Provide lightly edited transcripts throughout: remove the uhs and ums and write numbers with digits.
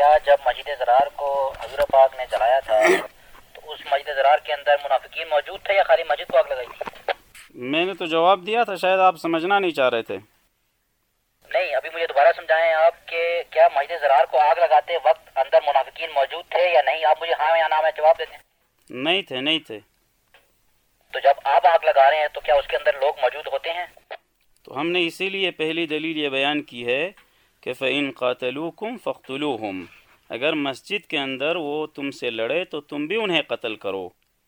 کیا جب مسجد زرار کو حضور پاک نے جلایا تھا تو اس مسجد زرار کے اندر منافقین موجود تھے یا خالی مسجد کو آگ لگائی تھی؟ میں نے تو جواب دیا تھا، شاید آپ سمجھنا نہیں چاہ رہے تھے۔ نہیں، ابھی مجھے دوبارہ سمجھائیں آپ کہ کیا مسجد زرار کو آگ لگاتے وقت اندر منافقین موجود تھے یا نہیں؟ آپ مجھے ہاں یا نہ میں جواب دے دیں۔ نہیں تھے۔ تو جب آپ آگ لگا رہے ہیں تو کیا اس کے اندر لوگ موجود ہوتے ہیں؟ تو ہم نے اسی لیے پہلی دلیل یہ بیان کی ہے کہ فَإِن قَاتَلُوكُمْ فَاقْتُلُوهُمْ، اگر مسجد کے اندر وہ تم سے لڑے تو تم بھی انہیں قتل کرو۔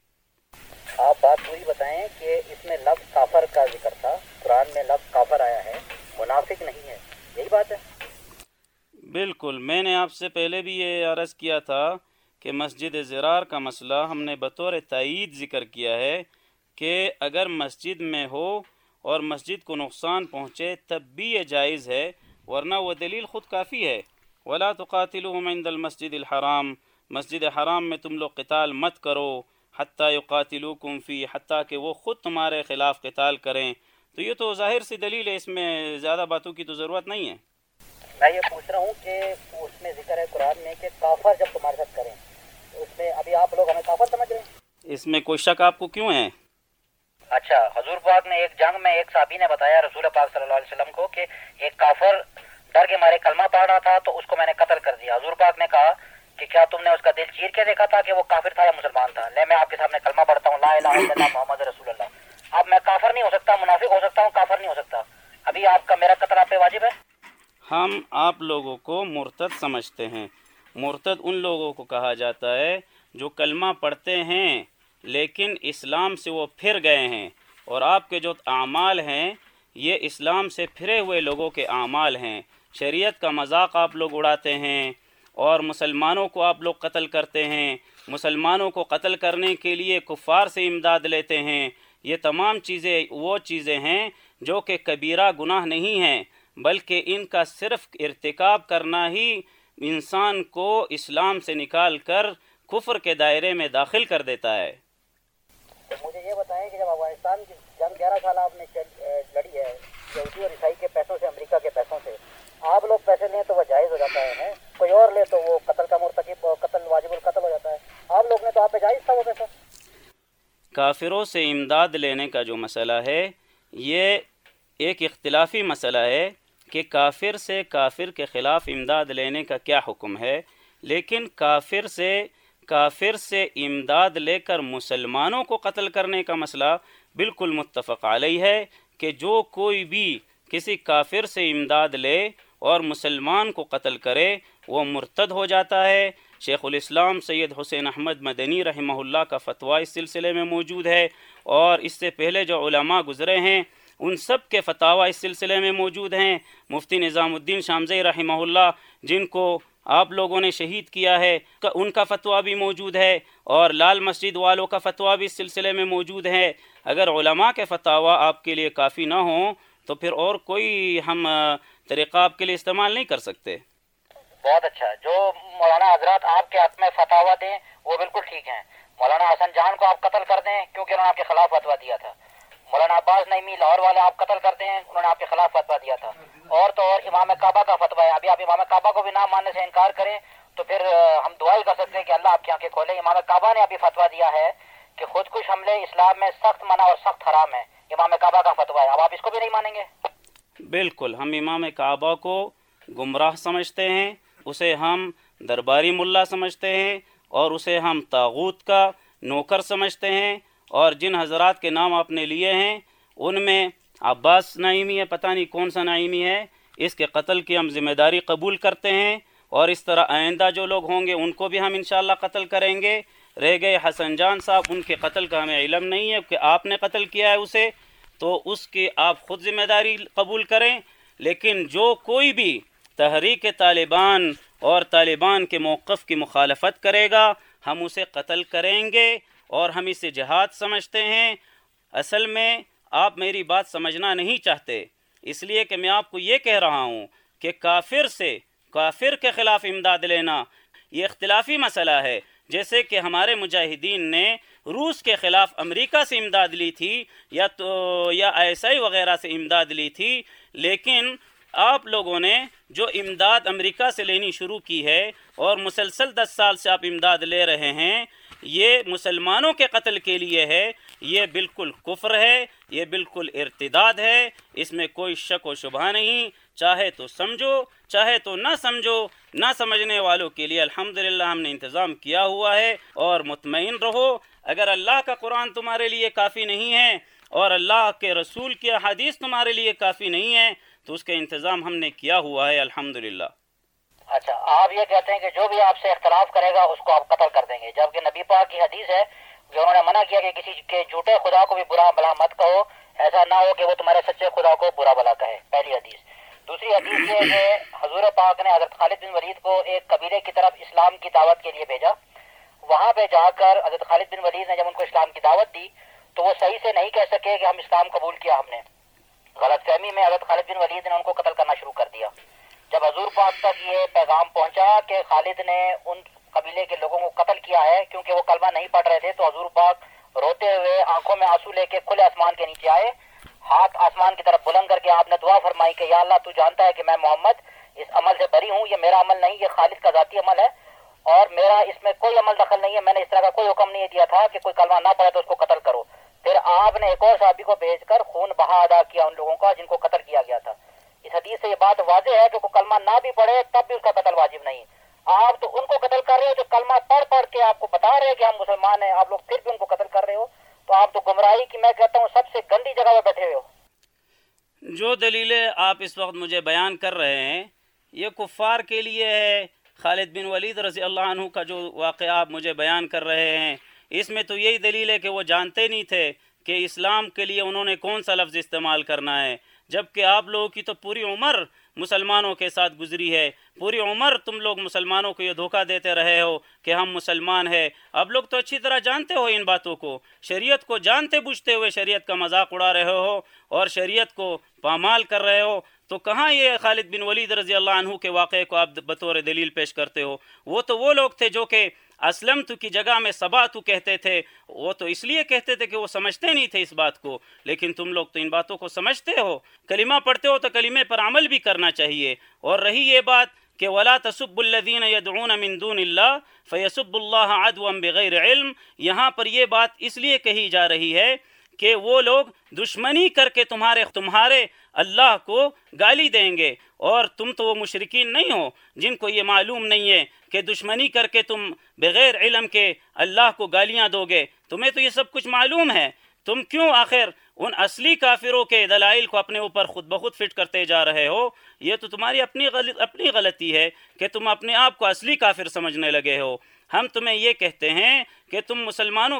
آپ بات پوری بتائیں کہ اس میں لفظ کافر کا ذکر تھا، قرآن میں لفظ کافر آیا ہے، منافق نہیں ہے، یہی بات ہے؟ بالکل، میں نے آپ سے پہلے بھی یہ عرض کیا تھا کہ مسجد زرار کا مسئلہ ہم نے بطور تائید ذکر کیا ہے کہ اگر مسجد میں ہو اور مسجد کو نقصان پہنچے تب بھی یہ جائز ہے، ورنہ وہ دلیل خود کافی ہے۔ وَلَا تُقَاتِلُوهُمْ عِنْدَ الْمَسْجِدِ الْحَرَامِ، مسجد حرام میں تم لوگ قتال مت کرو، حتیٰ یقاتلوکم فی، حتیٰ کہ وہ خود تمہارے خلاف قتال کریں۔ تو یہ تو ظاہر سی دلیل ہے، اس میں زیادہ باتوں کی تو ضرورت نہیں ہے۔ میں یہ پوچھ رہا ہوں کہ اس میں ذکر ہے قرآن میں کہ کافر جب تمہارے ساتھ کریں، تو اس میں ابھی آپ لوگ ہمیں کافر سمجھ رہے ہیں؟ اس میں کوئی شک آپ کو کیوں ہے؟ اچھا، حضور پاک نے ایک جنگ میں ایک صحابی نے بتایا رسول پاک صلی اللہ علیہ وسلم کو کہ ایک کافر ڈر کے مارے کلمہ پڑھ رہا تھا تو اس کو میں نے قتل کر دیا۔ حضور پاک نے کہا کہ کیا تم نے اس کا دل چیر کے دیکھا تھا کہ وہ کافر تھا یا مسلمان تھا؟ لے میں آپ کے سامنے کلمہ پڑھتا ہوں، لا الہ الا اللہ محمد رسول اللہ۔ اب میں کافر نہیں ہو سکتا، منافق ہو سکتا ہوں، کافر نہیں ہو سکتا۔ ابھی آپ کا میرا قتل آپ پہ واجب ہے؟ ہم آپ لوگوں کو مرتد سمجھتے ہیں۔ مرتد ان لوگوں کو کہا جاتا ہے جو کلمہ پڑھتے ہیں لیکن اسلام سے وہ پھر گئے ہیں، اور آپ کے جو اعمال ہیں یہ اسلام سے پھرے ہوئے لوگوں کے اعمال ہیں۔ شریعت کا مذاق آپ لوگ اڑاتے ہیں اور مسلمانوں کو آپ لوگ قتل کرتے ہیں، مسلمانوں کو قتل کرنے کے لیے کفار سے امداد لیتے ہیں۔ یہ تمام چیزیں وہ چیزیں ہیں جو کہ کبیرہ گناہ نہیں ہیں، بلکہ ان کا صرف ارتکاب کرنا ہی انسان کو اسلام سے نکال کر کفر کے دائرے میں داخل کر دیتا ہے۔ تو مجھے یہ بتائیں کہ جب افغانستان کی جنگ 11 سال آپ نے لڑی ہے یہودی اور عیسائی کے پیسوں سے، امریکہ کے پیسوں سے، آپ لوگ پیسے لیں تو وہ جائز ہو جاتا ہے، کوئی اور لے تو وہ قتل کا مرتکب، قتل واجب القتل ہو جاتا ہے۔ آپ لوگ نے تو آپ پہ جائز تھا وہ پیسہ۔ کافروں سے امداد لینے کا جو مسئلہ ہے یہ ایک اختلافی مسئلہ ہے کہ کافر سے کافر کے خلاف امداد لینے کا کیا حکم ہے، لیکن کافر سے امداد لے کر مسلمانوں کو قتل کرنے کا مسئلہ بالکل متفق علیہ ہے کہ جو کوئی بھی کسی کافر سے امداد لے اور مسلمان کو قتل کرے وہ مرتد ہو جاتا ہے۔ شیخ الاسلام سید حسین احمد مدنی رحمہ اللہ کا فتویٰ اس سلسلے میں موجود ہے، اور اس سے پہلے جو علماء گزرے ہیں ان سب کے فتاویٰ اس سلسلے میں موجود ہیں۔ مفتی نظام الدین شامزئی رحمہ اللہ جن کو آپ لوگوں نے شہید کیا ہے ان کا فتویٰ بھی موجود ہے، اور لال مسجد والوں کا فتویٰ بھی اس سلسلے میں موجود ہے۔ اگر علماء کے فتاویٰ آپ کے لیے کافی نہ ہوں تو پھر اور کوئی ہم طریقہ آپ کے لیے استعمال نہیں کر سکتے۔ بہت اچھا، جو مولانا حضرات آپ کے حق میں فتاویٰ دیں وہ بالکل ٹھیک ہیں۔ مولانا حسن جان کو آپ قتل کر دیں کیونکہ انہوں نے آپ کے خلاف فتویٰ دیا تھا۔ مولانا عباس نعیمی لاہور والے آپ قتل کرتے ہیں، انہوں نے آپ کے خلاف فتویٰ دیا تھا۔ اور تو اور امام کعبہ کا فتویٰ ہے، ابھی آپ امام کعبہ کو بھی نہ ماننے سے انکار کریں تو پھر ہم دعا ہی کر سکتے ہیں کہ اللہ آپ کی آنکھیں کھولے۔ امام کعبہ نے ابھی فتویٰ دیا ہے کہ خودکش حملے اسلام میں سخت منع اور سخت حرام ہے، امام کعبہ کا فتویٰ ہے۔ اب آپ اس کو بھی نہیں مانیں گے؟ بالکل، ہم امام کعبہ کو گمراہ سمجھتے ہیں، اسے ہم درباری ملا سمجھتے ہیں، اور اسے ہم طاغوت کا نوکر سمجھتے ہیں، اور جن حضرات کے نام آپ نے لیے ہیں ان میں عباس نعیمی ہے، پتہ نہیں کون سا نعیمی ہے، اس کے قتل کی ہم ذمہ داری قبول کرتے ہیں، اور اس طرح آئندہ جو لوگ ہوں گے ان کو بھی ہم انشاءاللہ قتل کریں گے۔ رہ گئے حسن جان صاحب، ان کے قتل کا ہمیں علم نہیں ہے کہ آپ نے قتل کیا ہے اسے، تو اس کی آپ خود ذمہ داری قبول کریں، لیکن جو کوئی بھی تحریک طالبان اور طالبان کے موقف کی مخالفت کرے گا ہم اسے قتل کریں گے، اور ہم اسے جہاد سمجھتے ہیں۔ اصل میں آپ میری بات سمجھنا نہیں چاہتے، اس لیے کہ میں آپ کو یہ کہہ رہا ہوں کہ کافر کے خلاف امداد لینا یہ اختلافی مسئلہ ہے۔ جیسے کہ ہمارے مجاہدین نے روس کے خلاف امریکہ سے امداد لی تھی یا ISI وغیرہ سے امداد لی تھی، لیکن آپ لوگوں نے جو امداد امریکہ سے لینی شروع کی ہے اور مسلسل 10 سال سے آپ امداد لے رہے ہیں، یہ مسلمانوں کے قتل کے لیے ہے، یہ بالکل کفر ہے، یہ بالکل ارتداد ہے، اس میں کوئی شک و شبہ نہیں۔ چاہے تو سمجھو، چاہے تو نہ سمجھو، نہ سمجھنے والوں کے لیے الحمدللہ ہم نے انتظام کیا ہوا ہے، اور مطمئن رہو اگر اللہ کا قرآن تمہارے لیے کافی نہیں ہے اور اللہ کے رسول کی احادیث تمہارے لیے کافی نہیں ہے تو اس کا انتظام ہم نے کیا ہوا ہے الحمدللہ۔ اچھا، آپ یہ کہتے ہیں کہ جو بھی آپ سے اختلاف کرے گا اس کو آپ قتل کر دیں گے، جبکہ نبی پاک کی حدیث ہے کہ انہوں نے منع کیا کہ کسی کے جھوٹے خدا کو بھی برا بلا مت کہو، ایسا نہ ہو کہ وہ تمہارے سچے خدا کو برا بلا کہے، پہلی حدیث۔ دوسری حدیث یہ ہے کہ حضور پاک نے حضرت خالد بن ولید کو ایک قبیلے کی طرف اسلام کی دعوت کے لیے بھیجا، وہاں پہ جا کر حضرت خالد بن ولید نے جب ان کو اسلام کی دعوت دی تو وہ صحیح سے نہیں کہہ سکے کہ ہم اسلام قبول کیا ہم نے، غلط فہمی میں حضرت خالد بن ولید نے ان کو قتل کرنا شروع کر دیا۔ جب حضور پاک تک یہ پیغام پہنچا کہ خالد نے ان قبیلے کے لوگوں کو قتل کیا ہے کیونکہ وہ کلمہ نہیں پڑھ رہے تھے، تو حضور پاک روتے ہوئے آنکھوں میں آنسو لے کے کھلے آسمان کے نیچے آئے، ہاتھ آسمان کی طرف بلند کر کے آپ نے دعا فرمائی کہ یا اللہ تو جانتا ہے کہ میں محمد اس عمل سے بری ہوں، یہ میرا عمل نہیں، یہ خالد کا ذاتی عمل ہے اور میرا اس میں کوئی عمل دخل نہیں ہے، میں نے اس طرح کا کوئی حکم نہیں دیا تھا کہ کوئی کلمہ نہ پڑھے تو اس کو قتل کرو۔ پھر آپ نے ایک اور صحابی کو بھیج کر خون بہا ادا کیا ان لوگوں کا جن کو قتل کیا گیا تھا۔ اس حدیث سے یہ بات واضح ہے کہ کوئی کلمہ نہ بھی پڑھے تب بھی اس کا قتل واجب نہیں۔ آپ تو ان کو قتل کر رہے ہو جو کلمہ پڑھ پڑھ کے آپ کو بتا رہے ہیں کہ ہم مسلمان ہیں، آپ لوگ پھر بھی ان کو قتل کر رہے ہو، تو آپ تو گمراہی کی میں کہتا ہوں سب سے گندی جگہ پہ بیٹھے ہوئے ہو۔ جو دلیلیں آپ اس وقت مجھے بیان کر رہے ہیں یہ کفار کے لیے ہے۔ خالد بن ولید رضی اللہ عنہ کا جو واقعہ آپ مجھے بیان کر رہے ہیں اس میں تو یہی دلیل ہے کہ وہ جانتے نہیں تھے کہ اسلام کے لیے انہوں نے کون سا لفظ استعمال کرنا ہے، جبکہ آپ لوگوں کی تو پوری عمر مسلمانوں کے ساتھ گزری ہے، پوری عمر تم لوگ مسلمانوں کو یہ دھوکہ دیتے رہے ہو کہ ہم مسلمان ہیں۔ اب لوگ تو اچھی طرح جانتے ہو ان باتوں کو، شریعت کو جانتے بوجھتے ہوئے شریعت کا مذاق اڑا رہے ہو اور شریعت کو پامال کر رہے ہو، تو کہاں یہ خالد بن ولید رضی اللہ عنہ کے واقعے کو آپ بطور دلیل پیش کرتے ہو؟ وہ تو وہ لوگ تھے جو کہ اسلمت کی جگہ میں صباتو کہتے تھے، وہ تو اس لیے کہتے تھے کہ وہ سمجھتے نہیں تھے اس بات کو، لیکن تم لوگ تو ان باتوں کو سمجھتے ہو، کلمہ پڑھتے ہو تو کلمے پر عمل بھی کرنا چاہیے۔ اور رہی یہ بات کہ وَلَا تَسُبُّوا الَّذِينَ يَدْعُونَ مِن دُونِ اللَّهِ فَيَسُبُّوا اللَّهَ عَدْوًا بِغَيْرِ عِلْمٍ، یہاں پر یہ بات اس لیے کہی جا رہی ہے کہ وہ لوگ دشمنی کر کے تمہارے اللہ کو گالی دیں گے، اور تم تو وہ مشرکین نہیں ہو جن کو یہ معلوم نہیں ہے کہ دشمنی کر کے تم بغیر علم کے اللہ کو گالیاں دو گے، تمہیں تو یہ سب کچھ معلوم ہے، تم کیوں آخر ان اصلی کافروں کے دلائل کو اپنے اوپر خود بخود فٹ کرتے جا رہے ہو؟ یہ تو تمہاری اپنی غلطی ہے کہ تم اپنے آپ کو اصلی کافر سمجھنے لگے ہو۔ ہم تمہیں یہ کہتے ہیں کہ تم مسلمانوں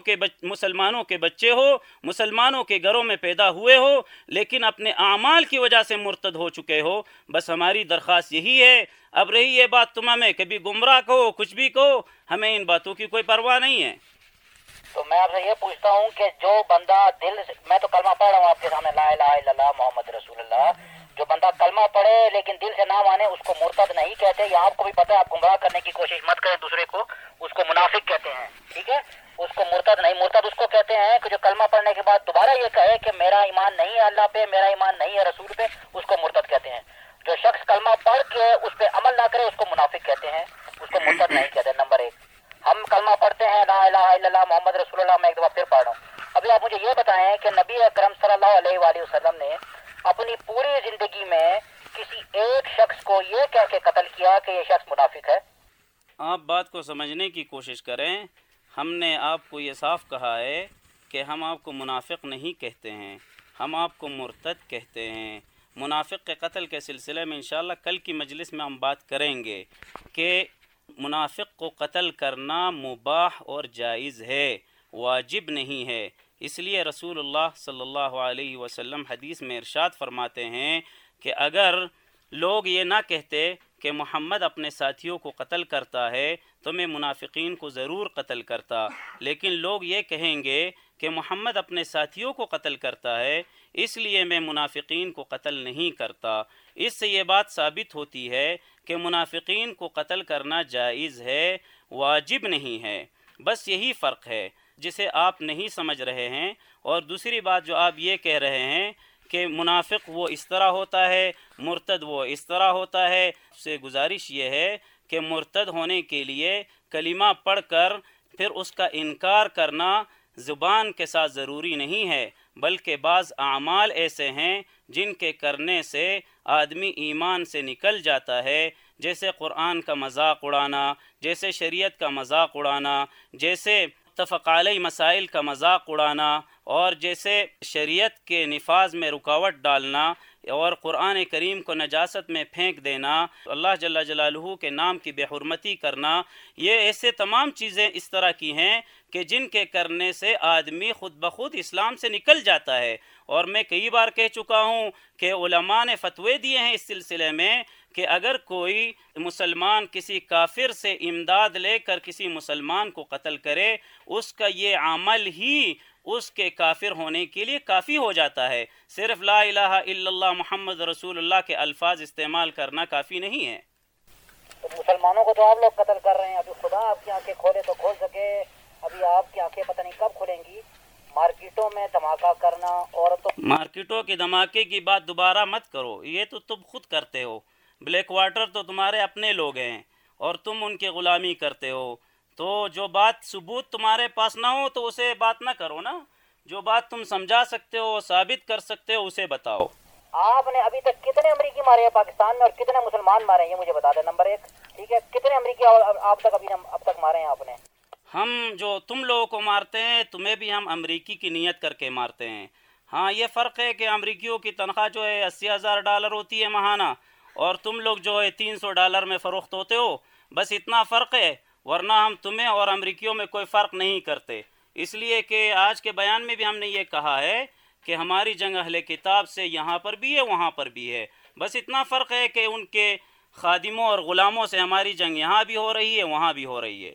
کے بچے ہو، مسلمانوں کے گھروں میں پیدا ہوئے ہو، لیکن اپنے اعمال کی وجہ سے مرتد ہو چکے ہو۔ بس ہماری درخواست یہی ہے۔ اب رہی یہ بات تم ہمیں کبھی گمراہ کہو، کچھ بھی کہو، ہمیں ان باتوں کی کوئی پرواہ نہیں ہے۔ تو میں آپ سے یہ پوچھتا ہوں کہ جو بندہ دل سے، میں تو کلمہ پڑھ رہا ہوں آپ کے سامنے لا الہ الا اللہ محمد رسول اللہ، جو بندہ کلمہ پڑھے لیکن دل سے نہ مانے اس کو مرتد نہیں کہتے، یہ آپ کو بھی پتہ ہے، آپ گمراہ کرنے کی کوشش مت کریں دوسرے کو، اس کو منافق کہتے ہیں، ٹھیک ہے؟ اس کو مرتد نہیں، مرتد اس کو کہتے ہیں کہ جو کلمہ پڑھنے کے بعد دوبارہ یہ کہے کہ میرا ایمان نہیں ہے اللہ پہ، میرا ایمان نہیں ہے رسول پہ، اس کو مرتد کہتے ہیں۔ جو شخص کلمہ پڑھ کے اس پہ عمل نہ کرے اس کو منافق کہتے ہیں، اس کو مرتد نہیں کہتے۔ نمبر ایک، ہم کلمہ پڑھتے ہیں لا الہ الا اللہ محمد رسول اللہ، میں ایک دفعہ پھر پڑھ رہا ہوں۔ ابھی آپ مجھے یہ بتائیں کہ نبی اکرم صلی اللہ علیہ وآلہ وسلم نے اپنی پوری زندگی میں کسی ایک شخص کو یہ کہہ کے قتل کیا کہ یہ شخص منافق ہے؟ آپ بات کو سمجھنے کی کوشش کریں۔ ہم نے آپ کو یہ صاف کہا ہے کہ ہم آپ کو منافق نہیں کہتے ہیں، ہم آپ کو مرتد کہتے ہیں۔ منافق کے قتل کے سلسلے میں انشاءاللہ کل کی مجلس میں ہم بات کریں گے کہ منافق کو قتل کرنا مباح اور جائز ہے، واجب نہیں ہے۔ اس لیے رسول اللہ صلی اللہ علیہ وسلم حدیث میں ارشاد فرماتے ہیں کہ اگر لوگ یہ نہ کہتے کہ محمد اپنے ساتھیوں کو قتل کرتا ہے تو میں منافقین کو ضرور قتل کرتا، لیکن لوگ یہ کہیں گے کہ محمد اپنے ساتھیوں کو قتل کرتا ہے اس لیے میں منافقین کو قتل نہیں کرتا۔ اس سے یہ بات ثابت ہوتی ہے کہ منافقین کو قتل کرنا جائز ہے، واجب نہیں ہے۔ بس یہی فرق ہے جسے آپ نہیں سمجھ رہے ہیں۔ اور دوسری بات جو آپ یہ کہہ رہے ہیں کہ منافق وہ اس طرح ہوتا ہے، مرتد وہ اس طرح ہوتا ہے. سے گزارش یہ ہے کہ مرتد ہونے کے لیے کلمہ پڑھ کر پھر اس کا انکار کرنا زبان کے ساتھ ضروری نہیں ہے، بلکہ بعض اعمال ایسے ہیں جن کے کرنے سے آدمی ایمان سے نکل جاتا ہے، جیسے قرآن کا مذاق اڑانا، جیسے شریعت کا مذاق اڑانا، جیسے متفق علیہ مسائل کا مذاق اڑانا، اور جیسے شریعت کے نفاذ میں رکاوٹ ڈالنا اور قرآن کریم کو نجاست میں پھینک دینا، اللہ جل جلالہ کے نام کی بے حرمتی کرنا. یہ ایسے تمام چیزیں اس طرح کی ہیں کہ جن کے کرنے سے آدمی خود بخود اسلام سے نکل جاتا ہے. اور میں کئی بار کہہ چکا ہوں کہ علماء نے فتوے دیے ہیں اس سلسلے میں کہ اگر کوئی مسلمان کسی کافر سے امداد لے کر کسی مسلمان کو قتل کرے، اس کا یہ عمل ہی اس کے کافر ہونے کے لیے کافی ہو جاتا ہے. صرف لا الہ الا اللہ محمد رسول اللہ کے الفاظ استعمال کرنا کافی نہیں ہے. تو مسلمانوں کو تو آپ لوگ قتل کر رہے ہیں. ابھی خدا آپ کی آنکھیں کھولے تو کھول سکے، ابھی آپ کی آنکھیں پتہ نہیں کب کھلیں گی. مارکیٹوں میں دھماکہ کرنا، عورتوں مارکیٹوں کے دھماکے کی بات دوبارہ مت کرو، یہ تو تم خود کرتے ہو. بلیک واٹر تو تمہارے اپنے لوگ ہیں اور تم ان کی غلامی کرتے ہو. تو جو بات ثبوت تمہارے پاس نہ ہو تو اسے بات نہ کرو نا. جو بات تم سمجھا سکتے ہو، ثابت کر سکتے ہو، اسے بتاؤ. آپ نے ابھی تک کتنے امریکی مارے ہیں پاکستان میں اور کتنے مسلمان مارے ہیں یہ مجھے بتا دیں. نمبر 1 ٹھیک ہے، کتنے امریکی آپ تک اب تک مارے ہیں آپ نے؟ ہم جو تم لوگوں کو مارتے ہیں تمہیں بھی ہم امریکی کی نیت کر کے مارتے ہیں. ہاں یہ فرق ہے کہ امریکیوں کی تنخواہ جو ہے $80,000 ہوتی ہے ماہانہ، اور تم لوگ جو ہے $300 میں فروخت ہوتے ہو. بس اتنا فرق ہے، ورنہ ہم تمہیں اور امریکیوں میں کوئی فرق نہیں کرتے. اس لیے کہ آج کے بیان میں بھی ہم نے یہ کہا ہے کہ ہماری جنگ اہل کتاب سے یہاں پر بھی ہے وہاں پر بھی ہے. بس اتنا فرق ہے کہ ان کے خادموں اور غلاموں سے ہماری جنگ یہاں بھی ہو رہی ہے وہاں بھی ہو رہی ہے.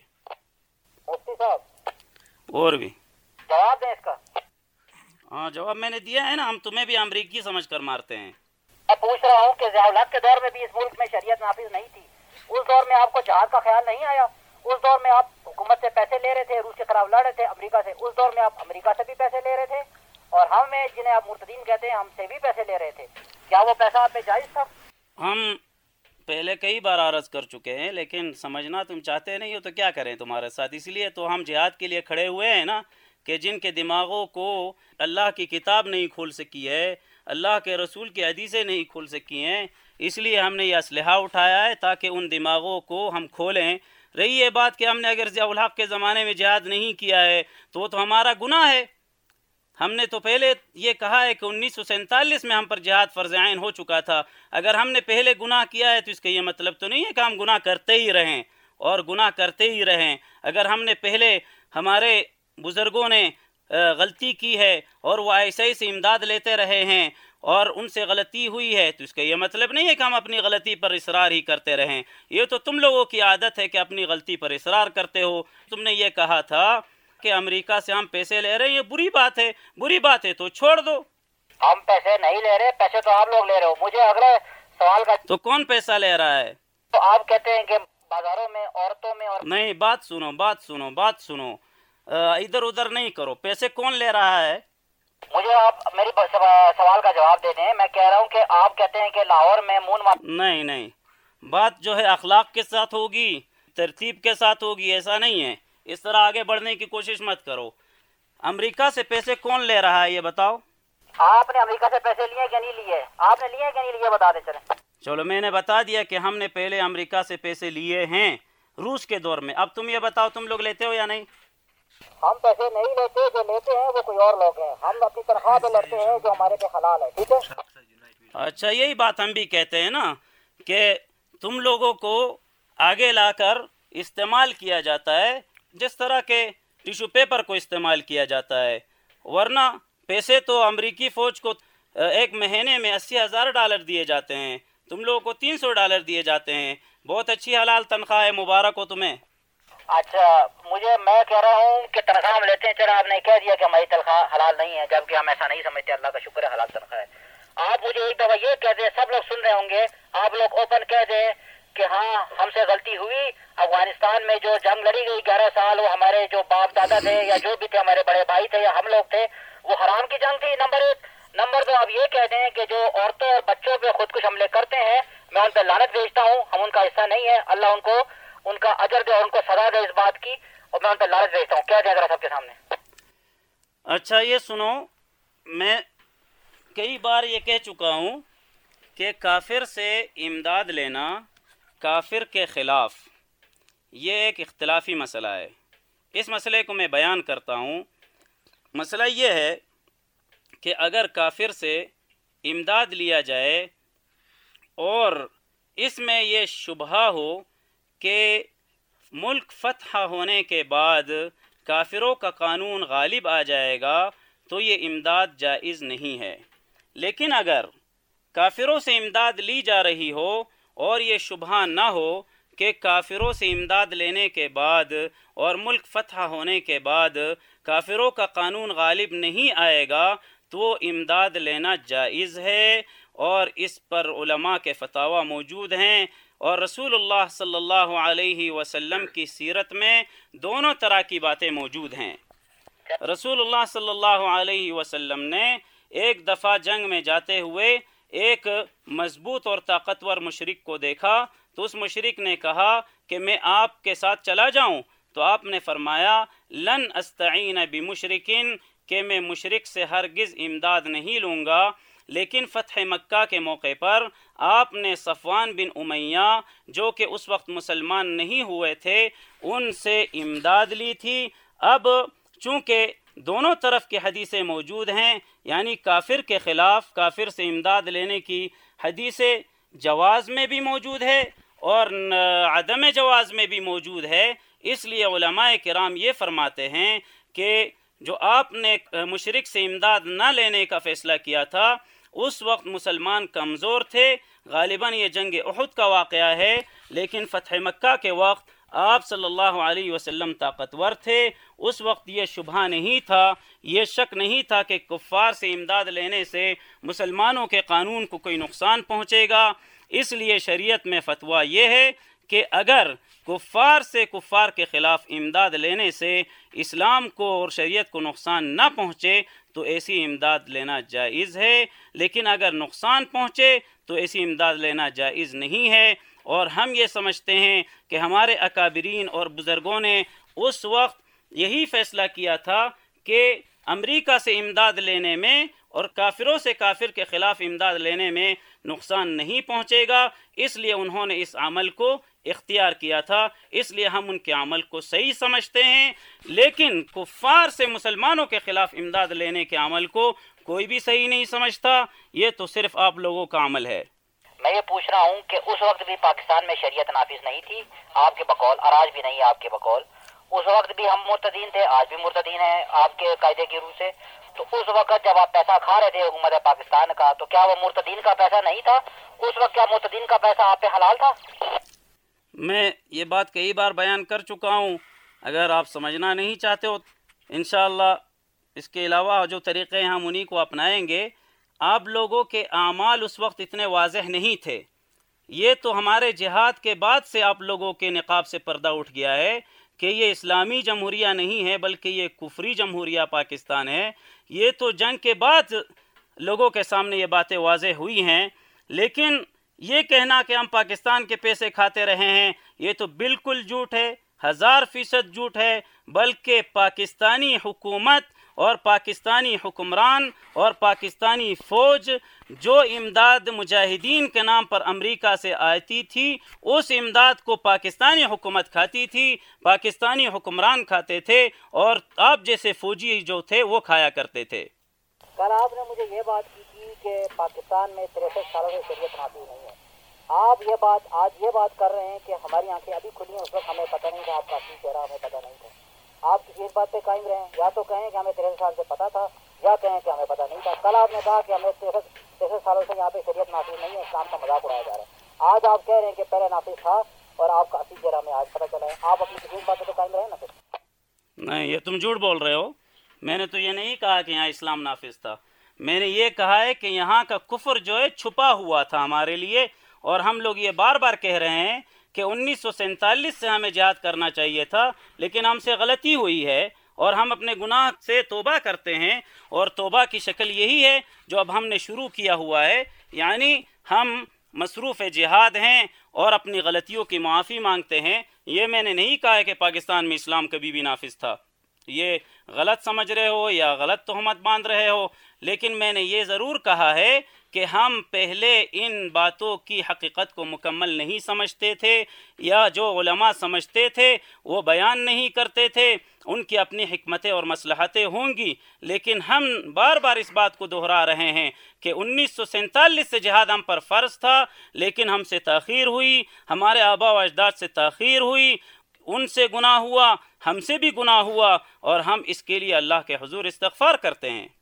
مفتی صاحب اور بھی جواب دیں اس کا. ہاں جواب میں نے دیا ہے نا، ہم تمہیں بھی امریکی سمجھ کر مارتے ہیں. میں پوچھ رہا ہوں کہ ضیاء الحق کے دور میں بھی اس ملک میں شریعت نافذ نہیں تھی. اس دور میں آپ کو جہاد کا خیال نہیں آیا؟ اس دور میں آپ حکومت سے پیسے لے رہے تھے، روس کے خلاف لڑ رہے تھے امریکہ سے. اس دور میں آپ امریکہ سے بھی پیسے لے رہے تھے اور ہمیں جنہیں آپ مرتدین کہتے ہیں ہم سے بھی پیسے لے رہے تھے. کیا وہ پیسہ آپ پہ جائز تھا؟ ہم پہلے کئی بار عرض کر چکے ہیں، لیکن سمجھنا تم چاہتے نہیں ہو تو کیا کریں تمہارے ساتھ. اس لیے تو ہم جہاد کے لیے کھڑے ہوئے ہیں نا، کہ جن کے دماغوں کو اللہ کی کتاب نہیں کھول سکی ہے، اللہ کے رسول کی حدیثیں نہیں کھول سکی ہیں، اس لیے ہم نے یہ اسلحہ اٹھایا ہے تاکہ ان دماغوں کو ہم کھولیں. رہی یہ بات کہ ہم نے اگر ضیاء الحق کے زمانے میں جہاد نہیں کیا ہے تو وہ تو ہمارا گناہ ہے. ہم نے تو پہلے یہ کہا ہے کہ 1947 میں ہم پر جہاد فرض عین ہو چکا تھا. اگر ہم نے پہلے گناہ کیا ہے تو اس کا یہ مطلب تو نہیں ہے کہ ہم گناہ کرتے ہی رہیں اور گناہ کرتے ہی رہیں. اگر ہم نے پہلے ہمارے بزرگوں نے غلطی کی ہے اور وہ ایسے ہی سے امداد لیتے رہے ہیں اور ان سے غلطی ہوئی ہے تو اس کا یہ مطلب نہیں ہے کہ ہم اپنی غلطی پر اصرار ہی کرتے رہیں. یہ تو تم لوگوں کی عادت ہے کہ اپنی غلطی پر اصرار کرتے ہو. تم نے یہ کہا تھا کہ امریکہ سے ہم پیسے لے رہے ہیں، یہ بری بات ہے. بری بات ہے تو چھوڑ دو. ہم پیسے نہیں لے رہے، پیسے تو آپ لوگ لے رہے ہو. مجھے اگلے سوال کا تو کون پیسہ لے رہا ہے؟ تو آپ کہتے ہیں کہ بازاروں میں عورتوں میں اور نہیں، بات سنو ادھر ادھر نہیں کرو. پیسے کون لے رہا ہے؟ مجھے آپ میری سوال کا جواب دے دیں. میں کہہ رہا ہوں کہ آپ کہتے ہیں کہ لاہور میں نہیں، بات جو ہے اخلاق کے ساتھ ہوگی، ترتیب کے ساتھ ہوگی. ایسا نہیں ہے، اس طرح آگے بڑھنے کی کوشش مت کرو. امریکہ سے پیسے کون لے رہا ہے یہ بتاؤ. آپ نے امریکہ سے پیسے لیے کہ نہیں لیے؟ آپ نے لیے کہ نہیں لیے بتا دیں. چلو میں نے بتا دیا کہ ہم نے پہلے امریکہ سے پیسے لیے ہیں روس کے دور میں. اب تم یہ بتاؤ تم لوگ لیتے ہو یا نہیں؟ ہم پیسے نہیں لیتے، جو لیتے ہیں وہ کوئی اور لوگ ہیں. ہم اپنی تنخواہ پہ لڑتے ہیں جو ہمارے پہ حلال ہے. ٹھیک ہے. اچھا یہی بات ہم بھی کہتے ہیں نا کہ تم لوگوں کو آگے لا کر استعمال کیا جاتا ہے جس طرح کے ٹیشو پیپر کو استعمال کیا جاتا ہے. ورنہ پیسے تو امریکی فوج کو ایک مہینے میں $80,000 دیے جاتے ہیں، تم لوگوں کو $300 دیے جاتے ہیں. بہت اچھی حلال تنخواہ ہے، مبارک ہو تمہیں. اچھا میں کہہ رہا ہوں کہ تنخواہ ہم لیتے ہیں. چلو آپ نے کہہ دیا کہ ہماری تنخواہ حلال نہیں ہے، جبکہ ہم ایسا نہیں سمجھتے. اللہ کا شکر ہے حلال تنخواہ ہے. آپ مجھے ایک دفعہ یہ کہہ دیں، سب لوگ سن رہے ہوں گے، آپ لوگ اوپن کہہ دیں کہ ہاں ہم سے غلطی ہوئی. افغانستان میں جو جنگ لڑی گئی 11 سال، وہ ہمارے جو باپ دادا تھے یا جو بھی تھے، ہمارے بڑے بھائی تھے یا ہم لوگ تھے، وہ حرام کی جنگ تھی. نمبر 1. نمبر 2 آپ یہ کہہ دیں کہ جو عورتوں اور بچوں پہ خودکش حملے کرتے ہیں میں ان پہ لعنت بھیجتا ہوں، ہم ان کا حصہ نہیں ہے، اللہ ان کو ان کا اجر دے اور ان کو سزا دے اس بات کی، اور میں ان پہ لعنت بھیجتا ہوں. کیا جائے ذرا سب کے سامنے؟ اچھا یہ سنو، میں کئی بار یہ کہہ چکا ہوں کہ کافر سے امداد لینا کافر کے خلاف یہ ایک اختلافی مسئلہ ہے. اس مسئلے کو میں بیان کرتا ہوں. مسئلہ یہ ہے کہ اگر کافر سے امداد لیا جائے اور اس میں یہ شبہ ہو کہ ملک فتح ہونے کے بعد کافروں کا قانون غالب آ جائے گا تو یہ امداد جائز نہیں ہے. لیکن اگر کافروں سے امداد لی جا رہی ہو اور یہ شبہ نہ ہو کہ کافروں سے امداد لینے کے بعد اور ملک فتح ہونے کے بعد کافروں کا قانون غالب نہیں آئے گا تو امداد لینا جائز ہے، اور اس پر علماء کے فتاوی موجود ہیں، اور رسول اللہ صلی اللہ علیہ وسلم کی سیرت میں دونوں طرح کی باتیں موجود ہیں. رسول اللہ صلی اللہ علیہ وسلم نے ایک دفعہ جنگ میں جاتے ہوئے ایک مضبوط اور طاقتور مشرک کو دیکھا تو اس مشرک نے کہا کہ میں آپ کے ساتھ چلا جاؤں، تو آپ نے فرمایا لن استعین بمشرکن، کہ میں مشرک سے ہرگز امداد نہیں لوں گا. لیکن فتح مکہ کے موقع پر آپ نے صفوان بن امیہ جو کہ اس وقت مسلمان نہیں ہوئے تھے ان سے امداد لی تھی. اب چونکہ دونوں طرف کی حدیثیں موجود ہیں، یعنی کافر کے خلاف کافر سے امداد لینے کی حدیثیں جواز میں بھی موجود ہے اور عدم جواز میں بھی موجود ہے، اس لیے علماء کرام یہ فرماتے ہیں کہ جو آپ نے مشرک سے امداد نہ لینے کا فیصلہ کیا تھا اس وقت مسلمان کمزور تھے، غالباً یہ جنگ احد کا واقعہ ہے، لیکن فتح مکہ کے وقت آپ صلی اللہ علیہ وسلم طاقتور تھے. اس وقت یہ شبہ نہیں تھا، یہ شک نہیں تھا کہ کفار سے امداد لینے سے مسلمانوں کے قانون کو کوئی نقصان پہنچے گا. اس لیے شریعت میں فتویٰ یہ ہے کہ اگر کفار سے کفار کے خلاف امداد لینے سے اسلام کو اور شریعت کو نقصان نہ پہنچے تو ایسی امداد لینا جائز ہے، لیکن اگر نقصان پہنچے تو ایسی امداد لینا جائز نہیں ہے. اور ہم یہ سمجھتے ہیں کہ ہمارے اکابرین اور بزرگوں نے اس وقت یہی فیصلہ کیا تھا کہ امریکہ سے امداد لینے میں اور کافروں سے کافر کے خلاف امداد لینے میں نقصان نہیں پہنچے گا، اس لیے انہوں نے اس عمل کو اختیار کیا تھا، اس لیے ہم ان کے عمل کو صحیح سمجھتے ہیں. لیکن کفار سے مسلمانوں کے خلاف امداد لینے کے عمل کو کوئی بھی صحیح نہیں سمجھتا، یہ تو صرف آپ لوگوں کا عمل ہے. میں یہ پوچھ رہا ہوں کہ اس وقت بھی پاکستان میں شریعت نافذ نہیں تھی آپ کے بقول، اور آج بھی نہیں ہے آپ کے بقول. اس وقت بھی ہم مرتدین تھے، آج بھی مرتدین ہیں آپ کے قاعدے کی روح سے. تو اس وقت جب آپ پیسہ کھا رہے تھے حکومت پاکستان کا تو کیا وہ مرتدین کا پیسہ نہیں تھا؟ اس وقت کیا مرتدین کا پیسہ آپ پہ حلال تھا؟ میں یہ بات کئی بار بیان کر چکا ہوں، اگر آپ سمجھنا نہیں چاہتے ہو انشاءاللہ اس کے علاوہ جو طریقے ہیں ہم انہی کو اپنائیں گے. آپ لوگوں کے اعمال اس وقت اتنے واضح نہیں تھے، یہ تو ہمارے جہاد کے بعد سے آپ لوگوں کے نقاب سے پردہ اٹھ گیا ہے کہ یہ اسلامی جمہوریہ نہیں ہے بلکہ یہ کفری جمہوریہ پاکستان ہے. یہ تو جنگ کے بعد لوگوں کے سامنے یہ باتیں واضح ہوئی ہیں. لیکن یہ کہنا کہ ہم پاکستان کے پیسے کھاتے رہے ہیں یہ تو بالکل جھوٹ ہے، 1000% جھوٹ ہے. بلکہ پاکستانی حکومت اور پاکستانی حکمران اور پاکستانی فوج جو امداد مجاہدین کے نام پر امریکہ سے آتی تھی اس امداد کو پاکستانی حکومت کھاتی تھی، پاکستانی حکمران کھاتے تھے اور آپ جیسے فوجی جو تھے وہ کھایا کرتے تھے. کل آپ نے مجھے یہ بات کی تھی کہ پاکستان میں 63 سالوں سے شریعت نافذ نہیں ہے. آپ یہ بات آج یہ بات کر رہے ہیں کہ ہماری آنکھیں ابھی کھلی ہیں، اس وقت ہمیں پتہ نہیں تھا آپ کا اصلی چہرہ ہمیں پتہ نہیں تھا. آپ کسی ایک بات پہ قائم رہیں، یا تو کہیں کہ ہمیں 63 سال سے پتہ تھا یا کہیں کہ ہمیں پتہ نہیں تھا. کل آپ نے کہا کہ ہمیں 63 سالوں سے یہاں پہ شریعت نافذ نہیں ہے، اسلام کا مذاق اڑایا جا رہا ہے. آج آپ کہہ رہے ہیں کہ پہلے نافذ تھا اور آپ کا اصلی چہرہ ہمیں آج پتہ چلا ہے. آپ اپنی کسی ایک بات پہ قائم رہیں نا. پھر نہیں، یہ تم جھوٹ بول رہے ہو. میں نے تو یہ نہیں کہا کہ یہاں اسلام نافذ تھا، میں نے یہ کہا ہے کہ یہاں کا کفر جو ہے چھپا ہوا تھا ہمارے لیے، اور ہم لوگ یہ بار بار کہہ رہے ہیں کہ 1947 سے ہمیں جہاد کرنا چاہیے تھا لیکن ہم سے غلطی ہوئی ہے اور ہم اپنے گناہ سے توبہ کرتے ہیں، اور توبہ کی شکل یہی ہے جو اب ہم نے شروع کیا ہوا ہے، یعنی ہم مصروف جہاد ہیں اور اپنی غلطیوں کی معافی مانگتے ہیں۔ یہ میں نے نہیں کہا ہے کہ پاکستان میں اسلام کبھی بھی نافذ تھا، یہ غلط سمجھ رہے ہو یا غلط تہمت باندھ رہے ہو، لیکن میں نے یہ ضرور کہا ہے کہ ہم پہلے ان باتوں کی حقیقت کو مکمل نہیں سمجھتے تھے، یا جو علماء سمجھتے تھے وہ بیان نہیں کرتے تھے، ان کی اپنی حکمتیں اور مصلحتیں ہوں گی، لیکن ہم بار بار اس بات کو دہرا رہے ہیں کہ 1947 سے جہاد ہم پر فرض تھا، لیکن ہم سے تاخیر ہوئی، ہمارے آباء و اجداد سے تاخیر ہوئی، ان سے گناہ ہوا، ہم سے بھی گناہ ہوا، اور ہم اس کے لیے اللہ کے حضور استغفار کرتے ہیں۔